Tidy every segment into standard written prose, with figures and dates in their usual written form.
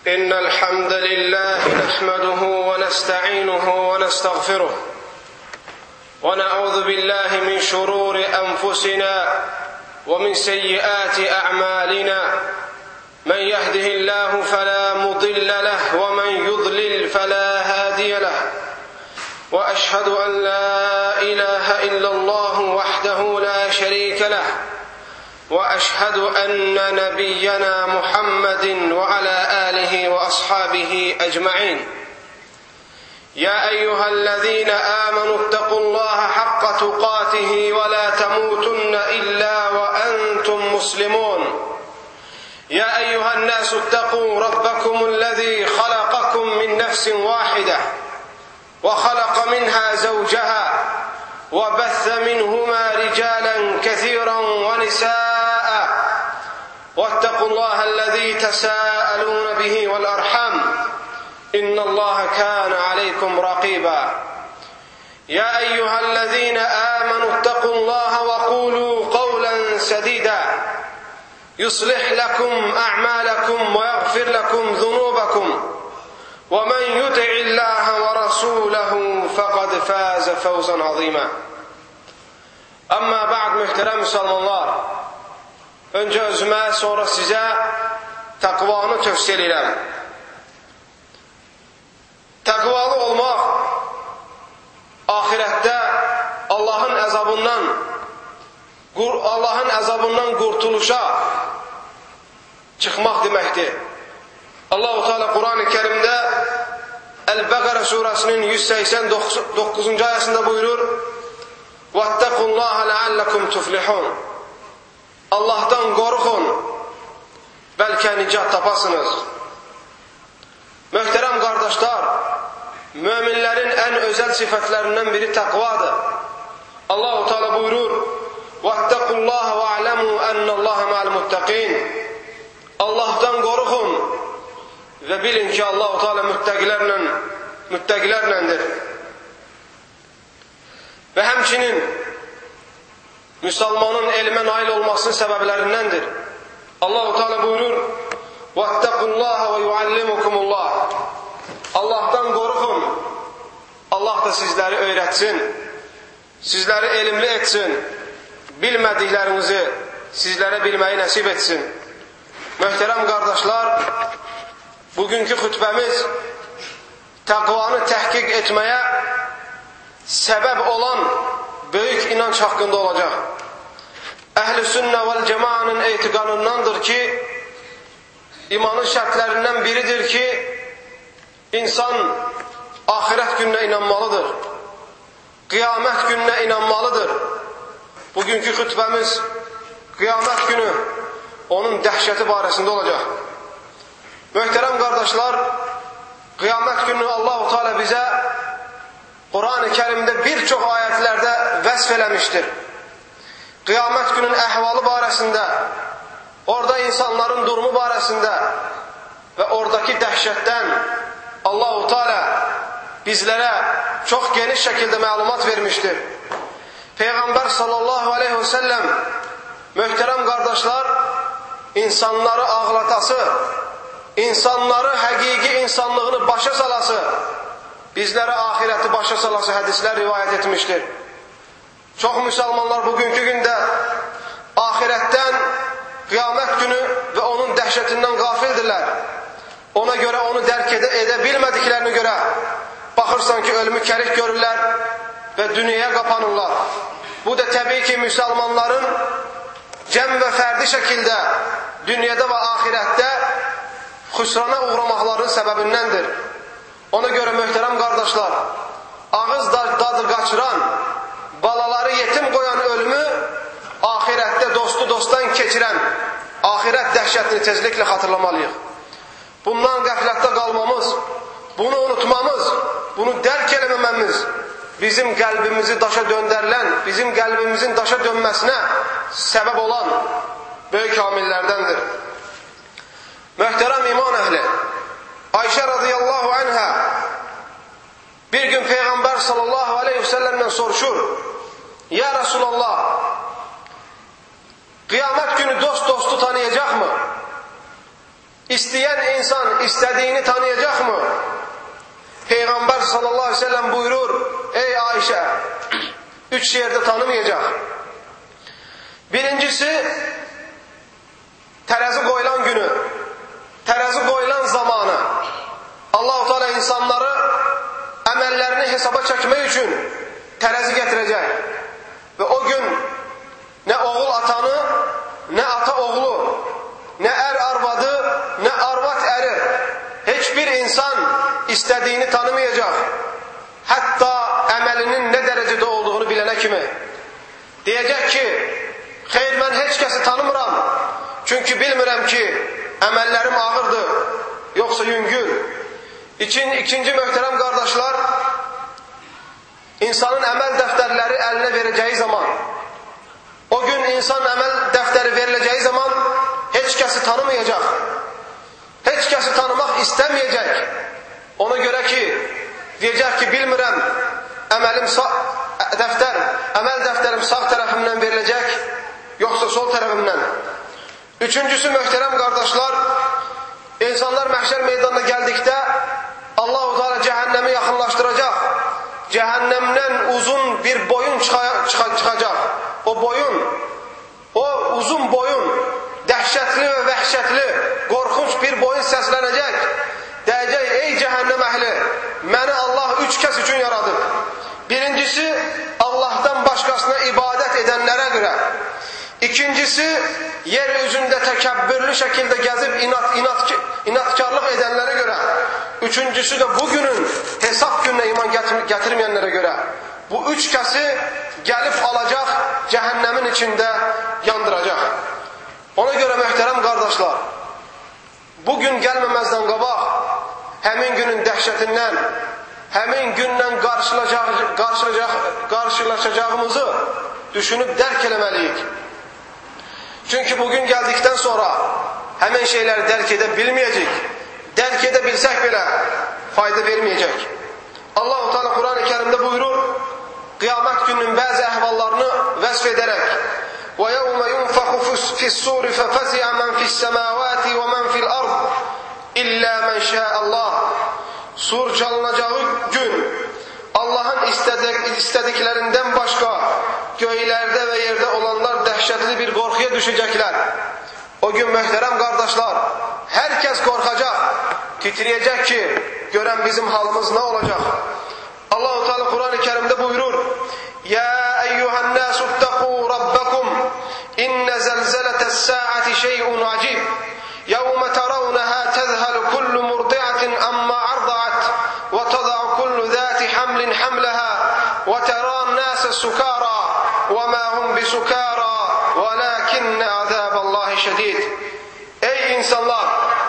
إن الحمد لله نحمده ونستعينه ونستغفره ونعوذ بالله من شرور أنفسنا ومن سيئات أعمالنا من يهده الله فلا مضل له ومن يضلل فلا هادي له وأشهد أن لا إله إلا الله وحده لا شريك له وأشهد أن نبينا محمد وعلى آله وأصحابه أجمعين يا أيها الذين آمنوا اتقوا الله حق تقاته ولا تموتن إلا وأنتم مسلمون يا أيها الناس اتقوا ربكم الذي خلقكم من نفس واحدة وخلق منها زوجها وبث منهما رجالا كثيرا ونساء واتقوا الله الذي تساءلون به والأرحام إن الله كان عليكم رقيبا يا أيها الذين آمنوا اتقوا الله وقولوا قولا سديدا يصلح لكم أعمالكم ويغفر لكم ذنوبكم ومن يطع الله ورسوله فقد فاز فوزا عظيما أما بعد muhterem Müslümanlar, önce özümə, sonra sizə təqvanı tövsiyə edirəm. Təqvalı olmaq ahirətdə Allahın əzabından qurtuluşa çıxmaq deməkdir. Allah-u Teala Quran-ı Kerimdə Əl-Bəqərə surəsinin 189-cu ayəsində buyurur: "Vattaqullaha la'allakum tuflihun." Allahdan qorxun, bəlkə nicat tapasınız. Möhtərəm qardaşlar, möminlərin ən özəl sifətlərindən biri təqvadır. Allah-u Teala buyurur: "Vattaqullaha wa'lamu annallaha ma'al muttaqin." Allahdan qorxun və bilin ki, Allah-u Teala müttəqilərləndir. Və həmçinin müsəlmanın elmə nail olmasının səbəblərindəndir. Allah-u Teala buyurur: "Vattaqullaha və yuallimukumullah." Allahdan qorxun, Allah da sizləri öyrətsin, sizləri elmli etsin, bilmədiklərinizi sizlərə bilməyi nəsib etsin. Möhtərəm qardaşlar, bugünkü xütbəmiz təqvanı təhqiq etməyə səbəb olan böyük inanc haqqında olacaq. Əhl-i sünnə vəl cəmaənin etiqadındandır ki, imanın şərtlərindən biridir ki, insan axirət gününə inanmalıdır, qiyamət gününə inanmalıdır. Bugünkü xütbəmiz qiyamət günü, onun dəhşəti barəsində olacaq. Möhtərəm qardaşlar, qiyamət günü Allah-u Teala bizə Quran-ı Kerimdə bir çox ayətlərdə vəsf eləmişdir. Qiyamət günün əhvalı barəsində, orada insanların durumu barəsində və oradakı dəhşətdən Allah-u Teala bizlərə çox geniş şəkildə məlumat vermişdir. Peyğəmbər sallallahu aleyhi və səlləm, möhtərəm qardaşlar, insanları ağlatası, insanları həqiqi insanlığını başa salası, bizlərə ahirəti başa salası hədislər rivayət etmişdir. Çox müsəlmanlar bugünkü gündə ahirətdən, qiyamət günü və onun dəhşətindən qafildirlər. Ona görə onu dərk edə bilmədiklərini görə baxırsan ki, ölümü kərik görürlər və dünyaya qapanırlar. Bu da təbii ki, müsəlmanların cəm və fərdi şəkildə dünyada və ahirətdə xüsrana uğramaqların səbəbindəndir. Ona görə möhtərəm qardaşlar, ağız dadı qaçıran, balaları yetim qoyan ölümü ahirətdə dostu dostdan keçirən ahirət dəhşətini tezliklə xatırlamalıyıq. Bundan qəflətdə qalmamız, bunu unutmamız, bunu dərk eləməməmiz bizim qəlbimizi daşa döndərilən, bizim qəlbimizin daşa dönməsinə səbəb olan böyük amillərdəndir. Möhtərəm iman əhli, Ayşə radiyallahu anhə bir gün Peyğəmbər sallallahu aleyhi və səlləmdən soruşur: "Ya Resulallah, qiyamət günü dost dostu tanıyacaq mı? İsteyen insan istediğini tanıyacak mı? Peygamber sallallahu aleyhi ve sellem buyurur, ey Ayşe, 3 yerde tanımayacak. Birincisi, terazi koyulan günü, terazi koyulan zamanı. Allah-u Teala insanları emellerini hesaba çekmek için terazi getirecek. Ve o gün ne oğul atanı, ne ata oğlu, ne er arvadı, ne arvat eri, hiçbir insan istediğini tanımayacak. Hatta emelinin ne derecede olduğunu bilene kimi. Diyecek ki, hayır ben hiç kesi tanımıram. Çünkü bilmirəm ki emellerim ağırdır, yoksa yüngül. İkinci möhtərəm kardeşler, insanın emel defterleri eline vereceği zaman, o gün insan emel defteri verileceği zaman hiç kesi tanımayacak. Hiç kesi tanımak istemeyecek. Ona göre ki, diyecek ki bilmirəm, emel defterim sağ tarafımdan verilecek, yoksa sol tarafımdan. Üçüncüsü möhtərəm kardeşler, insanlar mahşer meydanına geldikte Allah-u Teala cehennemi yakınlaştıracak. Cehennemden uzun bir boyun çıkacak. O boyun, o uzun boyun, dehşetli ve vehşetli, korkunç bir boyun seslenecek. Diyecek, ey cehennem ehli, beni Allah 3 kez için yaradı. Birincisi, Allah'tan başkasına ibadet edenlere göre. İkincisi, yeryüzünde tekebbürlü şekilde gezip inatkarlık edenlere göre. Üçüncüsü de bugünün hesap gününe iman getirmeyenlere göre. Bu 3 kesi gelip alacak, cehennemin içinde yandıracak. Ona göre möhtərəm kardeşler, bugün gelmemezden qabaq, həmin günün dehşetinden, həmin günlə karşılaşacağımızı düşünüp dərk eləməliyik. Çünkü bugün geldikten sonra hemen şeyleri derk edebilmeyecek. Derk edebilsek bile fayda vermeyecek. Allah-u Teala Kur'an-ı Kerim'de buyurur, kıyamet gününün bazı ehvallarını vesf ederek وَيَوْمَ يُنْفَخُ فِي السُّورِ فَفَزِعَ مَنْ فِي السَّمَاوَاتِ وَمَنْ فِي الْأَرْضِ إِلَّا مَنْ شَاءَ اللّٰهِ Sur çalınacağı gün Allah'ın istediklerinden başka göklerde ve yerde olanlar dehşetli bir korkuya düşecekler. O gün möhtərəm kardeşler, herkes korkacak, titriyecek ki gören bizim halimiz ne olacak? Allah-u Teala Kur'an-ı Kerim'de buyurur, Ya eyyuhan nasu ittaqu rabbakum inne zelzeletes saati şey'un acib yevme teravneha tezhelu kullu murdi'atin amma arda'at ve tada'u kullu zati hamlin hamlaha ve teran nase sukara ve ma hum bisukara velakinne azaballahi şedid. Ey insanlar!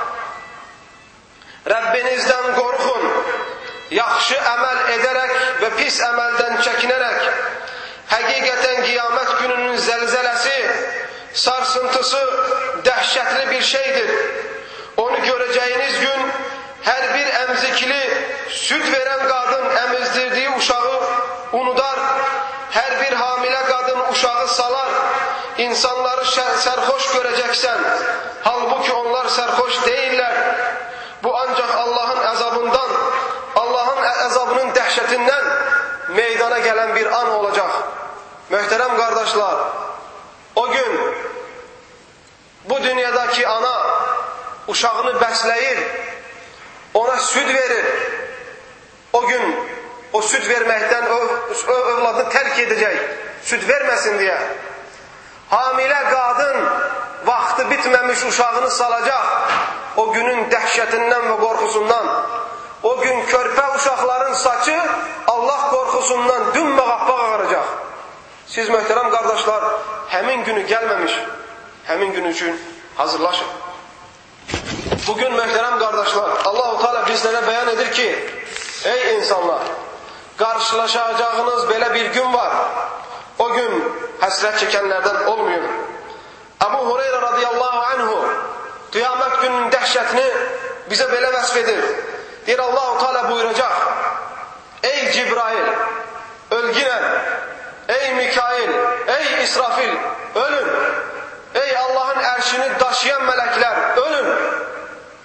Rabbinizden korkun, yaxşı əməl edərək və pis əməldən çəkinərək, həqiqətən qiyamət gününün zəlzələsi, sarsıntısı dəhşətli bir şeydir. Onu görəcəyiniz gün hər bir əmzikli, süt verən qadın əmizdirdiyi uşağı unudar, hər bir hamilə qadın uşağı salar, insanları sərxoş görəcəksən, halbuki onlar sərxoş deyirlər. Bu ancak Allah'ın azabından, Allah'ın azabının dehşetinden meydana gelen bir an olacak. Möhtərəm kardeşler, o gün bu dünyadaki ana uşağını bəsləyir, ona süt verir. O gün o süt vermekten o övladını terk edecek, süt vermesin diye. Hamile kadın vakti bitmemiş uşağını salacak. O günün dehşetinden ve korkusundan. O gün körpe uşakların saçı Allah korkusundan dümbe kappak ağaracak. Siz möhtərəm kardeşler, həmin günü gelmemiş, həmin gün için hazırlaşın. Bugün möhtərəm kardeşler, Allah-u Teala bizlere beyan edir ki, ey insanlar, karşılaşacağınız böyle bir gün var. O gün hasret çekenlerden olmayın. Ebu Hureyre radıyallahu anhu kıyamet gününün dehşetini bize böyle vasfedir. Deyir Allah-u Teala buyuracak, ey Cibrail, ölginen, ey Mikail, ey İsrafil, ölün. Ey Allah'ın erşini taşıyan melekler, ölün.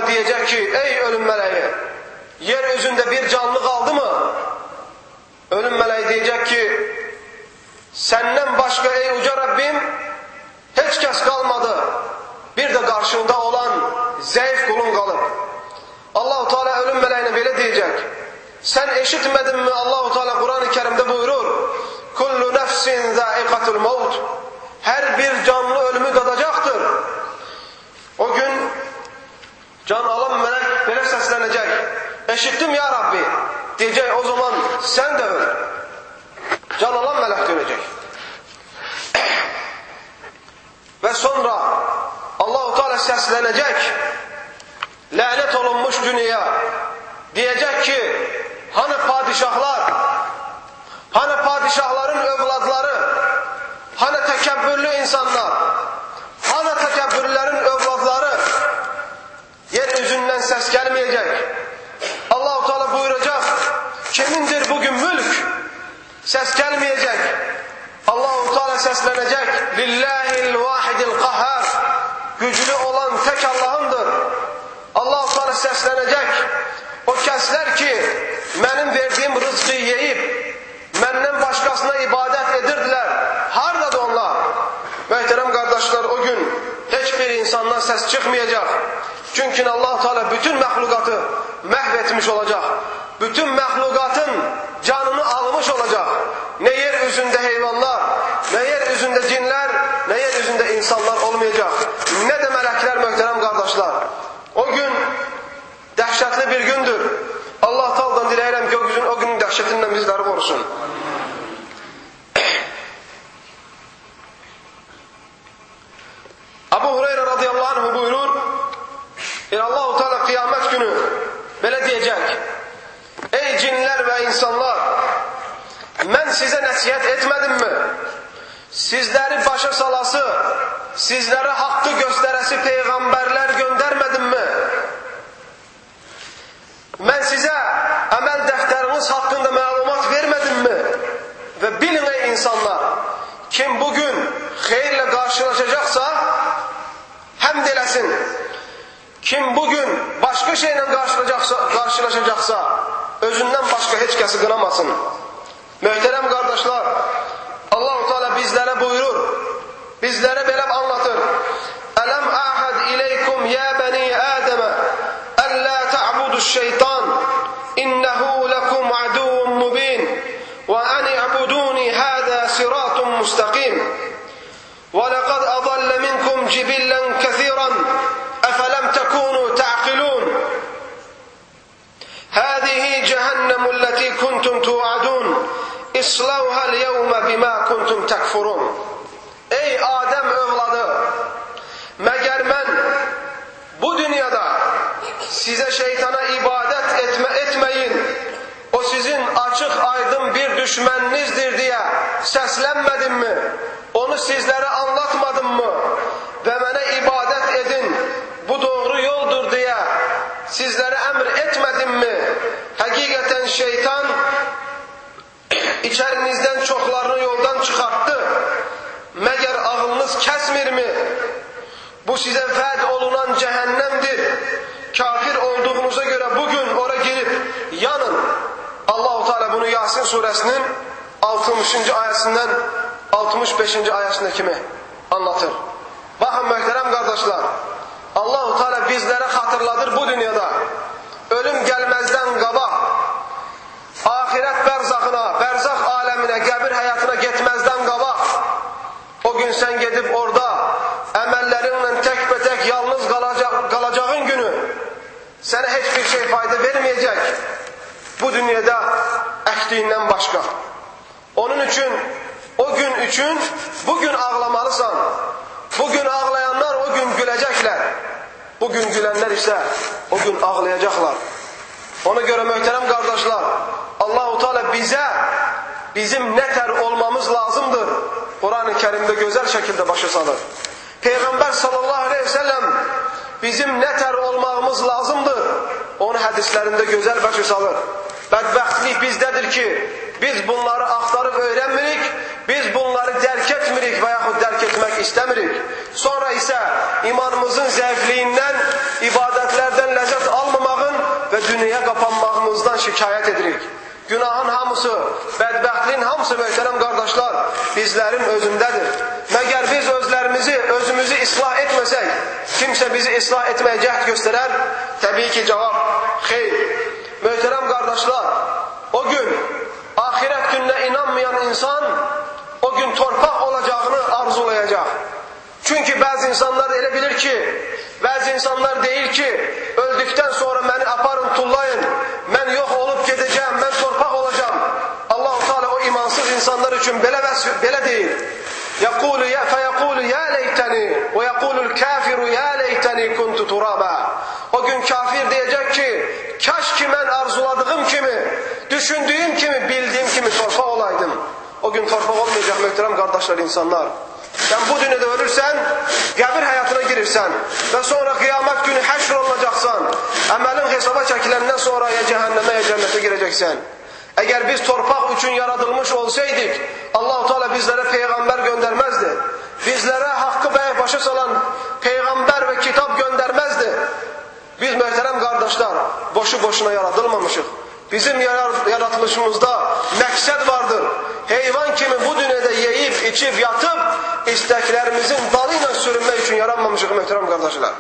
diyecek ki ey ölüm meleği, yeryüzünde bir canlı kaldı mı? Ölüm meleği diyecek ki senden başka ey uca Rabbim hiç kes kalmadı. Bir de karşında olan zayıf kulun kalır. Allah-u Teala ölüm meleğine böyle diyecek. Sen eşitmedin mi? Allah-u Teala Kur'an-ı Kerim'de buyurur. Kullu nefsin zâikatul mevt. Her bir canlı ölümü tadacaktır. O gün can alan melek böyle seslenecek. Eşittim ya Rabbi diyecek. O zaman sen de öl. Can alan melek dönecek. Ve sonra Allah-u Teala seslenecek. Lanet olunmuş dünya. Diyecek ki hani padişahlar, hani padişahların evlatları, hani tekebbürlü insanlar, hani tekebbürlerin evlatları, yeryüzünden ses gelmeyecek. Allah-u Teala buyuracak, kimindir bugün mülk? Ses gelmeyecek. Allah-u Teala seslenecek. Lillahil vahidil kahhar. Güçlü olan tek Allah'ındır. Allah-u Teala seslenecek. O kesler ki benim verdiğim rızkı yiyip benden başkasına ibadet edirdiler. Hardadır onlar? Muhterem kardeşler, o gün hiçbir insandan ses çıkmayacak. Çünkü Allah-u Teala bütün mahlukatı mahvetmiş olacak. Bütün mahlukatın canını almış olacak. Ne yeryüzünde hayvanlar, ne yeryüzünde cinler, ne yeryüzünde insanlar olmayacak. Ne de melekler muhterem kardeşler. O gün dehşetli bir gündür. Allah Teala'dan dileyerem gökyüzün o günün dehşetinden bizleri korusun. Abu Hureyre radıyallahu anh buyurur. Allah-u Teala kıyamet günü böyle diyecek. Ey cinler ve insanlar, ben size nasihat etmedim mi? Sizleri başa salası, sizlere hakkı gösteresi peygamberler göndermedim mi? Ben size amel defteriniz hakkında malumat vermedim mi? Ve bilin ey insanlar, kim bugün hayırla karşılaşacaksa hamd eylesin. Kim bugün başka şeyle karşılaşacaksa özünden başka hiç kesi kınamasın. Muhterem kardeşler, Allah-u Teala bizlere buyurur, bizlere böyle anlatır. Elem ahad ileykum ya bani Adem en la ta'budu's şeytan innehu lekum aduvun mubin ve en i'buduni hâzâ siratun mustakim ve lekad adalle minkum cibillen kethiran efelem tekûnû ta'qilûn hâzihi cehennemü alleti kuntum tu'adûn İslauhal yevme bima kuntum tekfurun. Ey Adem evladı, meğer ben bu dünyada size şeytana ibadet etmeyin, o sizin açık aydın bir düşmeninizdir diye seslenmedim mi? Onu sizlere anlatmadım mı? Ve bana ibadet edin, bu doğru yoldur diye sizlere emir etmedim mi? Hakikaten şeytan İçerinizden çoklarını yoldan çıkarttı. Meğer ağlınız kesmir mi? Bu size vaad olunan cehennemdir. Kafir olduğunuza göre bugün oraya girip yanın. Allah-u Teala bunu Yasin suresinin 60. ayetinden 65. ayetine kimi anlatır. Bakın muhterem kardeşler, Allah-u Teala bizlere hatırladır bu dünyada. Ölüm gelmezden qabaq, ahiret berzakına, berzak alemine, kabir hayatına gitmezden qabaq, o gün sen gidip orada emellerinle tek be tek yalnız kalacağın günü sana hiçbir şey fayda vermeyecek. Bu dünyada ektiğinden başka. Onun için o gün için bugün ağlamalısan. Bugün ağlayanlar o gün gülecekler. Bugün gülenler ise o gün ağlayacaklar. Ona göre muhterem kardeşler, Allah-u Teala bize bizim ne ter olmamız lazımdır. Kur'an-ı Kerim'de güzel şekilde başa salır. Peygamber sallallahu aleyhi ve sellem bizim ne ter olmamız lazımdır. Onu hadislerinde güzel başa salır. Bedbahtlik bizdedir ki biz bunları aktarıp öğrenmirik, biz bunları derk etmirik veyahut derk etmek istemirik. Sonra ise imanımızın zayıflığından, ibadetlerden içəriyə qapanmağımızdan şikayət edirik. Günahın hamısı, bədbəxtliyin hamısı möhtərəm qardaşlar bizlərin özündədir. Məgər biz özümüzü islah etməsək, kimsə bizi islah etməyə cəhd göstərər? Təbii ki, cavab xeyr. Möhtərəm qardaşlar, o gün axirət gününə inanmayan insan o gün torpaq olacağını arzulayacaq. Çünki bəzi insanlar elə bilir ki, bəzi insanlar deyir ki, öldükdən sonra məni aparın, tullayın, mən yox olub gedəcəm, mən torpaq olacağım. Allah-u Teala o imansız insanlar üçün belə deyir. فَيَقُولُ يَا لَيْتَنِي وَيَقُولُ الْكَافِرُ يَا لَيْتَنِي كُنْتُ تُرَابًا. O gün kafir deyəcək ki, kaş ki mən arzuladığım kimi, düşündüyüm kimi, bildiyim kimi torpaq olaydım. O gün torpaq olmayacaq möhtərəm qardaşlar, insanlar. Sən bu dünyada ölürsən, qəbir həyatına girirsən və sonra qiyamət günü həşr olunacaqsan. Əməlin hesaba çəkiləndən sonra ya cəhənnəmə ya cənnətə girəcəksən. Əgər biz torpaq üçün yaradılmış olsaydık, Allah-u Teala bizlərə peyğəmbər göndərməzdi. Bizlərə haqqı başa salan peyğəmbər və kitab göndərməzdi. Biz möhtərəm qardaşlar, boşu-boşuna yaradılmamışıq. Bizim yaratılışımızda məqsəd vardır. Heyvan kimi bu dünyada yeyib, içib, yatıb, istəklərimizin dalı ilə sürünmək üçün yaranmamışıq möhtərəm qardaşlar.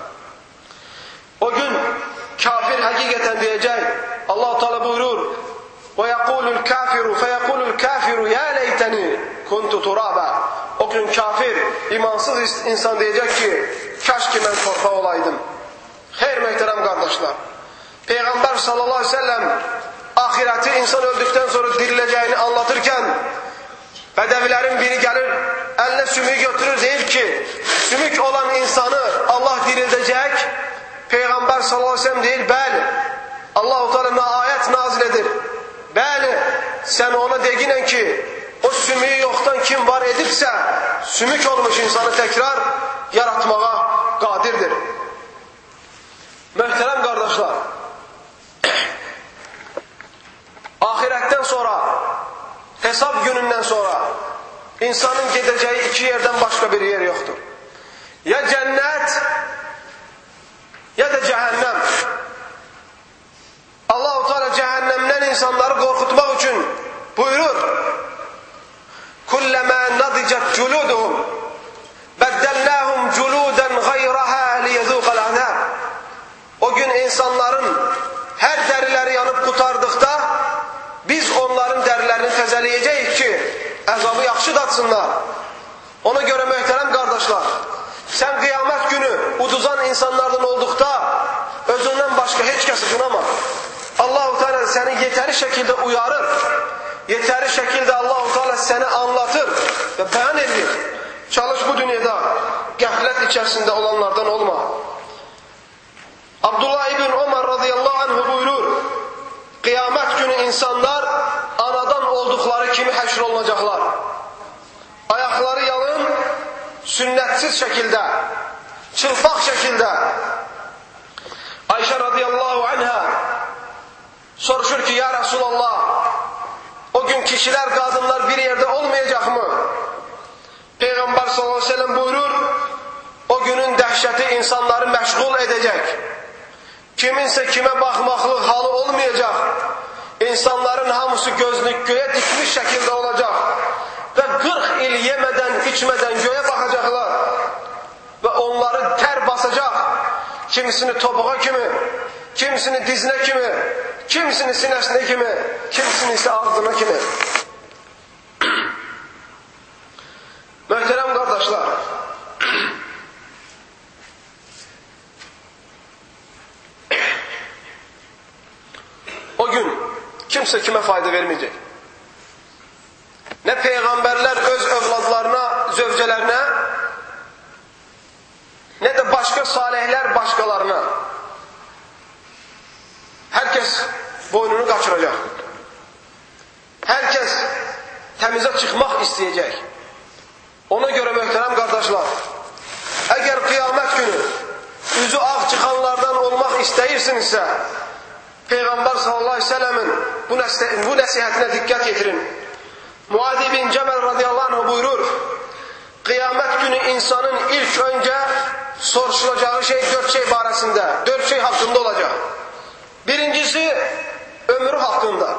O gün kafir həqiqətən deyəcək, Allah-u Teala buyurur, وَيَقُولُ الْكَافِرُ فَيَقُولُ الْكَافِرُ يَا لَيْتَنِي كُنْتُ تُرَابًا. O gün kafir, imansız insan deyəcək ki, kaş ki mən torpaq olaydım. Xeyr möhtərəm qardaşlar. Peyğəmbər sallallahu aleyhi ve sellem ahireti insan öldükten sonra dirileceğini anlatırken Bedevilerin biri gelir, eline sümüğü götürür, deyir ki sümük olan insanı Allah dirildecek. Peygamber sallallahu aleyhi ve sellem deyir, bəli, Allah-u Teala ayet nazil edir. Bəli, sen ona deginen ki o sümüğü yoktan kim var edipse sümük olmuş insanı tekrar yaratmağa qadirdir. Möhtərəm qardaşlar, ahiretten sonra, hesap gününden sonra insanın gideceği iki yerden başka bir yer yoktur. Ya cennet ya da cehennem. Allah-u Teala cehennemden insanları korkutmak için buyurur. Kullama nadicet culuduhum beddellahum culuden gayraha liyezuqal azab. O gün insanların her derileri yanıp kurtardıkta biz onların derilerini təzələyəcəyik ki əzabı yaxşı datsınlar. Ona göre möhtərəm qardaşlar, sen kıyamet günü uduzan insanlardan olduqda özündən başka heç kəsi qınama. Allah-u Teala seni yeteri şekilde uyarır. Yeteri şekilde Allah-u Teala seni anlatır ve beyan edir. Çalış bu dünyada qəflət içerisinde olanlardan olma. Abdullah ibn Ömer radıyallahu anh buyurur. Kıyamet günü insanlar anadan oldukları kimi həşr olunacaklar. Ayakları yalın, sünnetsiz şekilde, çılpaq şekilde. Ayşe radıyallahu anha soruşur ki ya Resulallah, o gün kişiler, kadınlar bir yerde olmayacak mı? Peygamber sallallahu aleyhi ve sellem buyurur, o günün dehşeti insanları məşğul edecek. Kiminse kime bakmaklık halı olmayacak. İnsanların hamısı gözünü göğe dikmiş şekilde olacak. Ve 40 il yemeden içmeden göğe bakacaklar. Ve onları ter basacak. Kimisini topuğa kimi, kimisini dizine kimi, kimisini sinesine kimi, kimisini ise ağzına kimi. Möhtərəm qardaşlar, o gün kimse kime fayda vermeyecek. Ne peygamberler öz evladlarına, zövcelerine, ne de başka salihler başkalarına. Herkes boynunu kaçıracak. Herkes temize çıkmak isteyecek. Ona göre möhtərəm qardaşlar, eğer kıyamet günü yüzü ağ çıkanlardan olmak istəyirsinizsə, Peygamber sallallahu aleyhi ve sellemin bu nəsihətine dikkat getirin. Muad bin Cebel radıyallahu anh buyurur, kıyamet günü insanın ilk önce soruşulacağı şey 4 şey barəsində, 4 şey hakkında olacak. Birincisi, ömrü hakkında.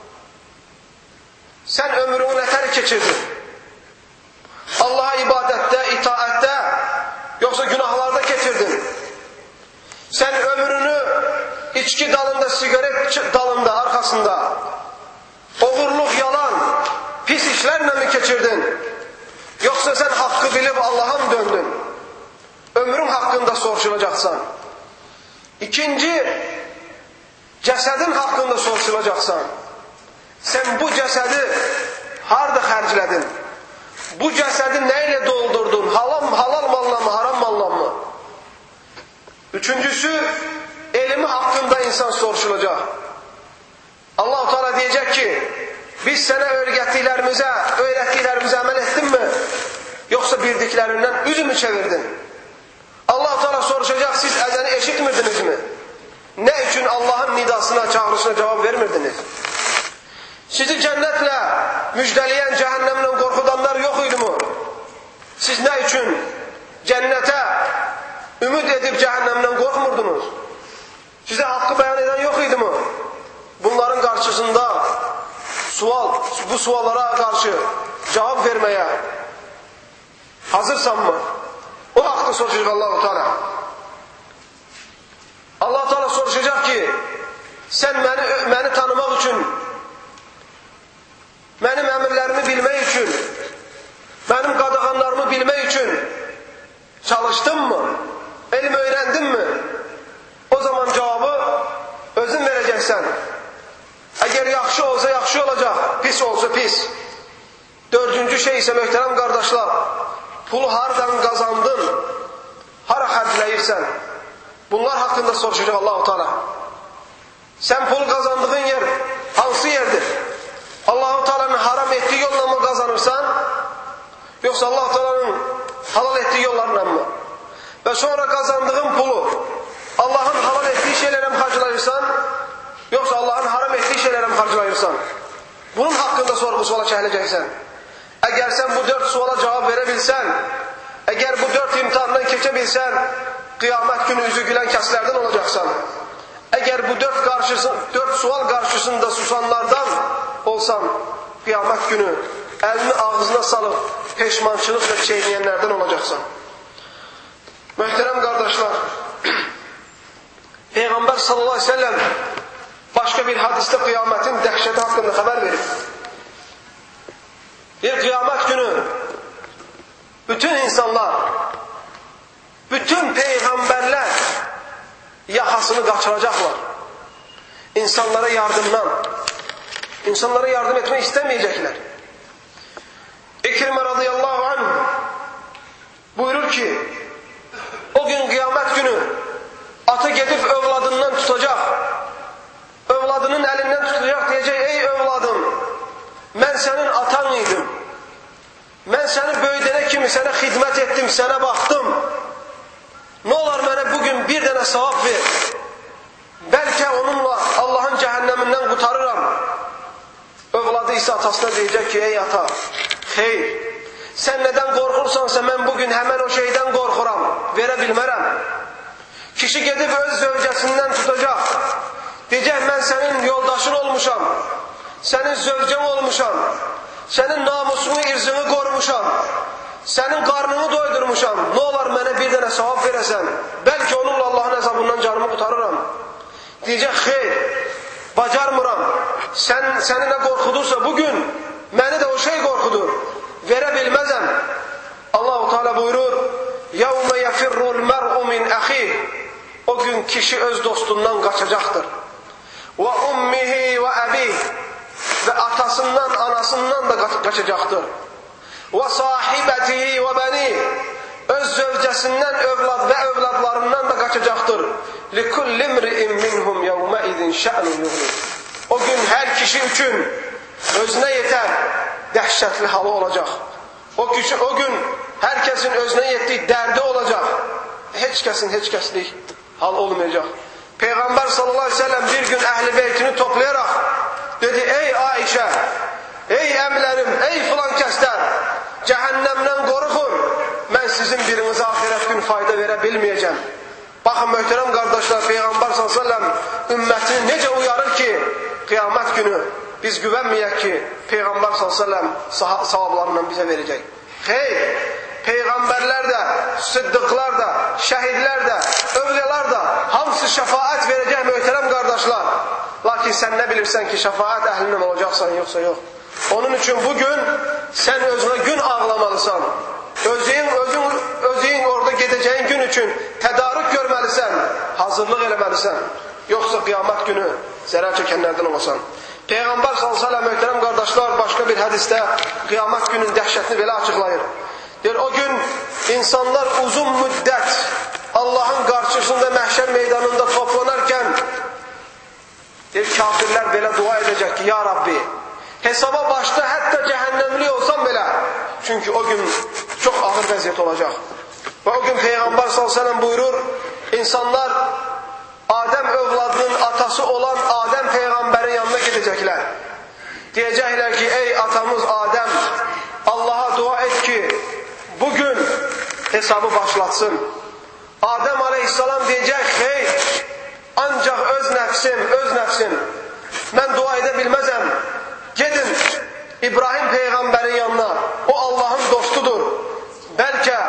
Sen ömrünü nətər keçirdin? Allah'a ibadette, itaette, yoksa günahlarda keçirdin? Sen ömrünü içki dalında, sigaret dalında, arkasında, oğurluk, yalan, pis işlerle mi keçirdin? Yoksa sen hakkı bilip Allah'a mı döndün? Ömrün hakkında soruşulacaksan. İkinci, cesedin hakkında soruşulacaksan. Sen bu cesedi harda xərclədin? Bu cesedi neyle doldurdun? Halal malla mı, haram malla mı? Üçüncüsü, elimi hakkında insan soruşulacak. Allah-u Teala diyecek ki, biz sana öğrettiklerimize əməl ettin mi? Yoksa bildiklerinden yüzü mü çevirdin? Allah-u Teala soruşacak, siz ezanı eşitmirdiniz mi? Ne için Allah'ın nidasına, çağrısına cevap vermirdiniz? Sizi cennetle müjdeleyen, cehennemle korkudanlar yok idi mu? Siz ne için cennete ümit edip cehennemden korkmurdunuz? Size hakkı beyan eden yok idi mi? Bunların karşısında bu suallara karşı cevap vermeye hazırsan mı? O hakkı soracak Allah-u Teala. Allah-u Teala soruşacak ki, sen beni tanımak için, benim emirlerimi bilmek için, benim qadağanlarımı bilmek için çalıştın mı? Elimi öğrendin mi? O zaman cevabı özün vereceksen. Eğer yaxşı olsa yaxşı olacak, pis olsa pis. Dördüncü şey ise möhtərəm qardaşlar, pulu hardan kazandın, hara xərcləyirsən? Bunlar hakkında soruşacak Allah-u Teala. Sen pul kazandığın yer hansı yerdir? Allah-u Teala'nın haram ettiği yolla mı kazanırsan? Yoksa Allah-u Teala'nın halal ettiği yollarla mı? Ve sonra kazandığın pulu Allah'ın halal ettiği şeylere mi harcayırsan? Yoksa Allah'ın haram ettiği şeylere mi harcayırsan? Bunun hakkında sorgu suala çekileceksen. Eğer sen bu 4 suala cevap verebilsen, eğer bu 4 imtihandan geçebilsen, kıyamet günü yüzü gülen kəslərdən olacaksan. Eğer bu 4 sual karşısında susanlardan olsan, kıyamet günü elini ağzına salıp peşmançılıkla çiğneyenlerden olacaksan. Möhtərəm kardeşler, Peygamber sallallahu aleyhi ve sellem başka bir hadiste kıyametin dehşeti hakkında haber verir. Bir kıyamet günü bütün insanlar, bütün peygamberler yakasını kaçıracaklar. İnsanlara yardım etmek istemeyecekler. İkrime radıyallahu anh buyurur ki, o gün kıyamet günü atı gidip övladından tutacak. Övladının elinden tutacak, diyecek, ey övladım, ben senin atan idim. Ben seni böyüdene kimi sana hizmet ettim, sana baktım. Ne olur bana bugün bir tane sevap ver. Belki onunla Allah'ın cehenneminden kurtarırım. Övladı ise atasına diyecek ki, ey ata, hayır, sen neden korkursansa ben bugün hemen o şeyden korkuram, verebilmerem. Kişi gidip öz zövcesinden tutacak. Diyecek, ben senin yoldaşın olmuşam, senin zövcen olmuşam, senin namusunu, irzini korumuşam, senin karnını doydurmuşam. Ne olur bana bir tane sevap veresen, belki onunla Allah'ın hesabından canımı kurtarırım. Diyecek, hayır, bacarmıram. Seni ne korkudursa bugün, beni de o şey korkudur. Verebilmezem. Allah-u Teala buyurur, يَوْمَ يَفِرُّ الْمَرْءُ مِنْ أَخِيهِ O gün kişi öz dostundan kaçacaktır. وَأُمِّهِ وَأَبِيهِ Ve atasından, anasından da kaçacaktır. وَصَاحِبَتِهِ وَبَنِيهِ Öz zövcesinden ve evlatlarından da kaçacaktır. لِكُلِّ امْرِئٍ مِّنْهُمْ يَوْمَئِذٍ شَأْنٌ يُغْنِيهِ O gün her kişi için özüne yeter dehşetli halı olacak. O gün herkesin özüne yettiği derdi olacak. Hiç keslik hal olmayacak. Peygamber sallallahu aleyhi ve sellem bir gün ehli beytini toplayarak dedi, ey Ayşe, ey emlerim, ey filan kəslər, cehennemden korkun. Ben sizin birinize ahiret gün fayda verebilmeyeceğim. Baxın, möhtərəm qardaşlar, Peyğəmbər s.ə.v ümmətini necə uyarır ki, qiyamət günü biz güvənməyək ki, Peyğəmbər s.ə.v savablarından bizə verəcək. Xeyr, Peyğəmbərlər də, sıddıqlar da, şəhidlər də, övliyalar da hamısı şəfaət verəcək möhtərəm qardaşlar. Lakin sən nə bilirsən ki, şəfaət əhlindən olacaqsan, yoxsa yox. Onun üçün bugün sən özünə gün ağlamalısan. Özün orada gedəcəyin gün üçün tədarük görməlisən, hazırlıq eləməlisən. Yoxsa qiyamət günü zərər çəkənlərdən olasan. Peyğəmbər s.ə.v möhtərəm qardaşlar başqa bir hədisdə qiyamət günün dəhşətini belə açıqlayır. Deyir, o gün insanlar uzun müddət Allahın qarşısında məhşər meydanında toplanarkən deyir, kafirlər belə dua edəcək ki, Ya Rabbi, hesaba başda hətta cəhənnəmli olsam belə, çünki o gün çox ağır vəziyyət olacaq. Və o gün Peyğəmbər s.ə.v buyurur, insanlar Adəm övladının atası olan Adəm Peyğəmbərin yanına gedəcəklər. Deyəcəklər ki, ey atamız Adəm, Allaha dua et ki, bugün hesabı başlatsın. Adəm aleyhissalam deyəcək, xeyr, ancaq öz nəfsim, mən dua edə bilməzəm. Gedin İbrahim Peyğəmbərin yanına, o Allahın dostudur. Bəlkə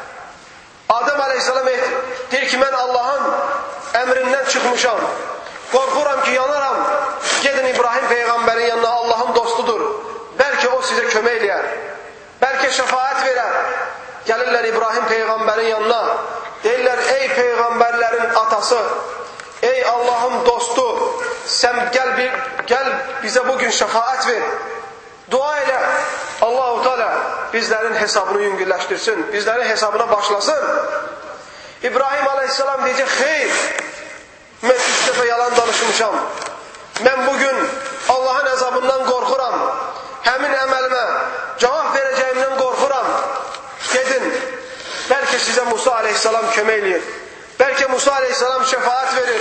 Adəm aleyhissalam deyir ki, mən Allahın əmrindən çıxmışam, qorxuram ki, yanaram. Gedin İbrahim Peyğəmbərin yanına, Allahın dostudur. Bəlkə o sizə kömək eləyər, bəlkə şəfaət verər. Gəlirlər İbrahim Peyğəmbərin yanına, deyirlər, ey Peyğəmbərlərin atası, ey Allahın dostu, sən gəl bizə bugün şəfaət ver, dua elə, Allah-u Teala bizlərin hesabını yüngülləşdirsin, bizlərin hesabına başlasın. İbrahim aleyhissalam deyəcək, xeyr, mən 3 dəfə yalan danışmışam, mən bugün Allahın əzabından qorxuram, həmin əməlimə cavab verəcəyimdən qorxuram. Gedin, bəlkə sizə Musa aleyhissalam kömək eləyir, bəlkə Musa aleyhissalam şəfaət verir.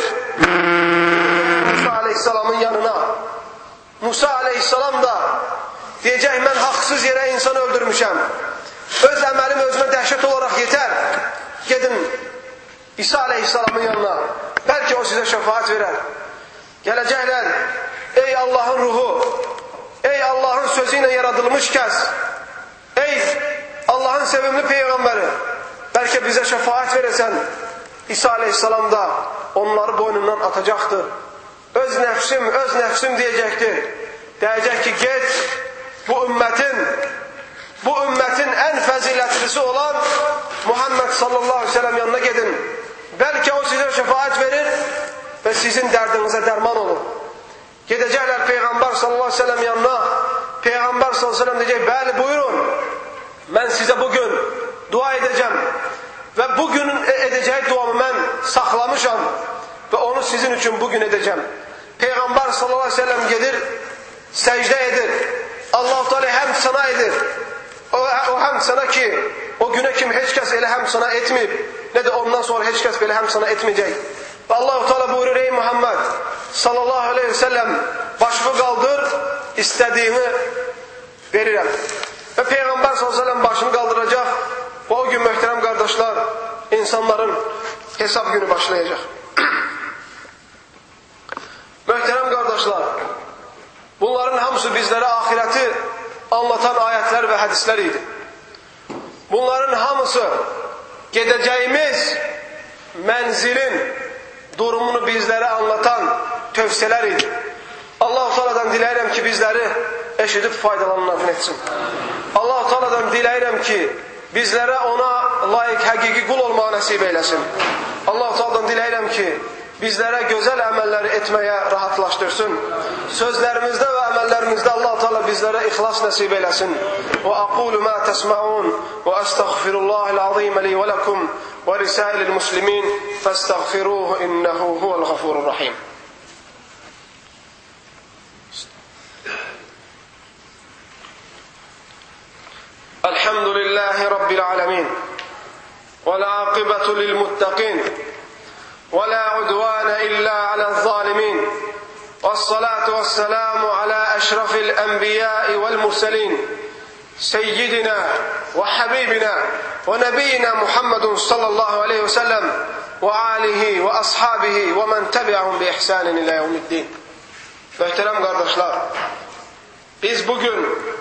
Musa aleyhissalamın yanına, Musa aleyhissalam da deyəcək, mən haqsız yerə insan öldürmüşəm, öz əməlim özümə dəhşət olaraq yetər. Gedin İsa aleyhissalamın yanına, bəlkə o sizə şəfaət verər. Gələcəklər, ey Allahın ruhu, ey Allahın sözü ilə yaradılmış kəs, ey Allahın sevimli Peyğəmbəri, bəlkə bizə şəfaət verəsən. İsa aleyhissalam da onları boynundan atacaqdır. Öz nəfsim deyəcəkdir. Deyəcək ki, get bu ümmətin ən fəzilətlisi olan Muhammed sallallahu aleyhi ve sellem yanına gedin. Bəlkə o sizə şəfaət verir və sizin dərdinizə dərman olur. Gedəcəklər Peyğəmbər sallallahu aleyhi ve sellem yanına. Peyğəmbər sallallahu aleyhi ve sellem deyəcək, bəli buyurun, mən sizə bugün dua edəcəm və bugün edəcək duamı mən saxlamışam və onu sizin üçün bugün edəcəm. Peyğəmbər sallallahu aleyhi ve sellem gedir, səcdə edir. Allah-u Teala həm sana edir. O həm sana ki, o günə kimi heç kəs elə həm sana etməyib, nə də ondan sonra heç kəs belə həm sana etməyəcək. Və Allah-u Teala buyurur, ey Muhammed sallallahu aleyhi ve sellem, başımı qaldır, istədiyimi verirəm. Və Peyğəmbər sallallahu aleyhi ve sellem başını qaldıracaq və o gün möhtərəm qardaşlar, insanların hesab günü başlayacaq. Möhtərəm qardaşlar, bunların hamısı bizlərə ahirəti anlatan ayətlər və hədislər idi. Bunların hamısı gedəcəyimiz mənzilin durumunu bizlərə anlatan tövsiyələr idi. Allah-u Teala'dan diləyirəm ki, bizləri eşidib faydalanan etsin. Allah-u Teala'dan diləyirəm ki, bizlərə ona layiq həqiqi qul olmağı nəsib eyləsin. Allah-u Teala'dan diləyirəm ki, bizlərə gözəl əməlləri etməyə rahatlaşdırsın. Sözlərimizdə və əməllərimizdə Allah-u Teala bizlərə ixlas nəsib eyləsin. Və aqulu ma təsma'un və əstəğfirullahil azim li və ləkum və risailil muslimin fəstəğfiruhu innəhu huvəl ğafurur rahim. Elhamdülillahi Rabbil alemin və l'aqibatu lil muttaqin ولا عدوان إلا على الظالمين والصلاة والسلام على أشرف الأنبياء والمرسلين سيدنا وحبيبنا ونبينا محمد صلى الله عليه وسلم وآله وأصحابه ومن تبعهم بإحسان إلى يوم الدين. Möhtərəm qardaşlar, biz bugün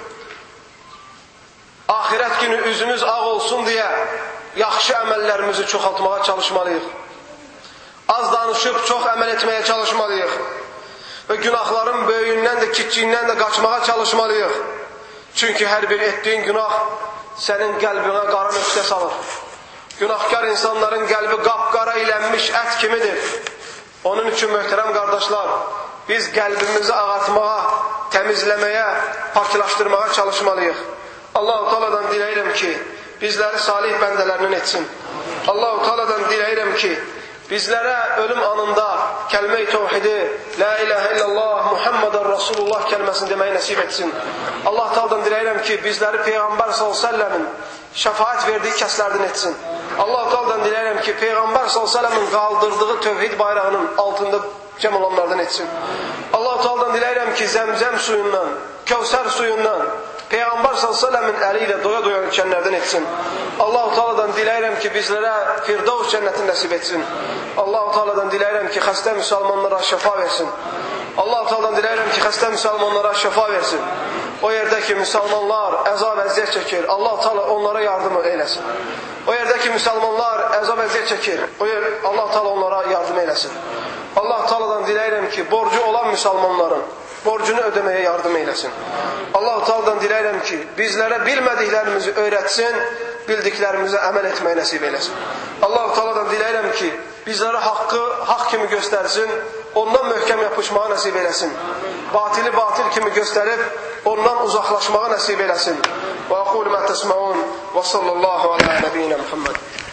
ahirət günü üzümüz ağ olsun deyə yaxşı əməllərimizi çoxaltmağa çalışmalıyıq. Az danışıb çox əməl etməyə çalışmalıyıq. Və günahların böyüyündən də, kiçiyindən də qaçmağa çalışmalıyıq. Çünki hər bir etdiyin günah sənin qəlbinə qara nöqtə salır. Günahkar insanların qəlbi qapqara ilənmiş ət kimidir. Onun üçün möhtərəm qardaşlar, biz qəlbimizi ağartmağa, təmizləməyə, paklaşdırmağa çalışmalıyıq. Allah-u Teala'dan diləyirəm ki, bizləri salih bəndələrindən etsin. Allah-u Teala'dan diləyirəm ki, bizlərə ölüm anında kəlmə-i təvhidi, La ilahe illallah, Muhammedan Rasulullah kəlməsini deməyi nəsib etsin. Allah Teala'dan diləyirəm ki, bizləri Peyğəmbər s.ə.v-in şəfaət verdiyi kəslərdən etsin. Allah Teala'dan diləyirəm ki, Peyğəmbər s.ə.v-in qaldırdığı tövhid bayrağının altında cəm olanlardan etsin. Allah Teala'dan diləyirəm ki, Zəmzəm suyundan, Kəvsər suyundan, Peyğəmbər s.ə.v-in əli ilə doya-doya içənlərdən etsin. Allah-u Teala'dan diləyirəm ki, bizlərə Firdevs cənnətini nəsib etsin. Allah-u Teala'dan diləyirəm ki, xəstə müsəlmanlara şəfa versin. Allah-u Teala'dan diləyirəm ki, xəstə müsəlmanlara şəfa versin. O yerdə ki, müsəlmanlar əzab əziyyət çəkir, Allah-u Teala onlara yardım eyləsin. O yerdə ki, müsəlmanlar əzab əziyyət çəkir, Allah-u Teala onlara yardım eyləsin. Allah-u Teala'dan diləyirəm ki, borcu olan müsəlmanların borcunu ödəməyə yardım eyləsin. Allah-u Teala'dan diləyirəm ki, bizlərə bilmədiklərimizi öyrətsin, bildiklərimizə əməl etməyi nəsib eyləsin. Allah-u Teala'dan diləyirəm ki, bizlərə haqqı haqq kimi göstərsin, ondan möhkəm yapışmağı nəsib eyləsin. Batili batil kimi göstərib, ondan uzaqlaşmağı nəsib eyləsin. Və aqulu mə təsməun və sallallahu alə nəbiyyinə Muhammed.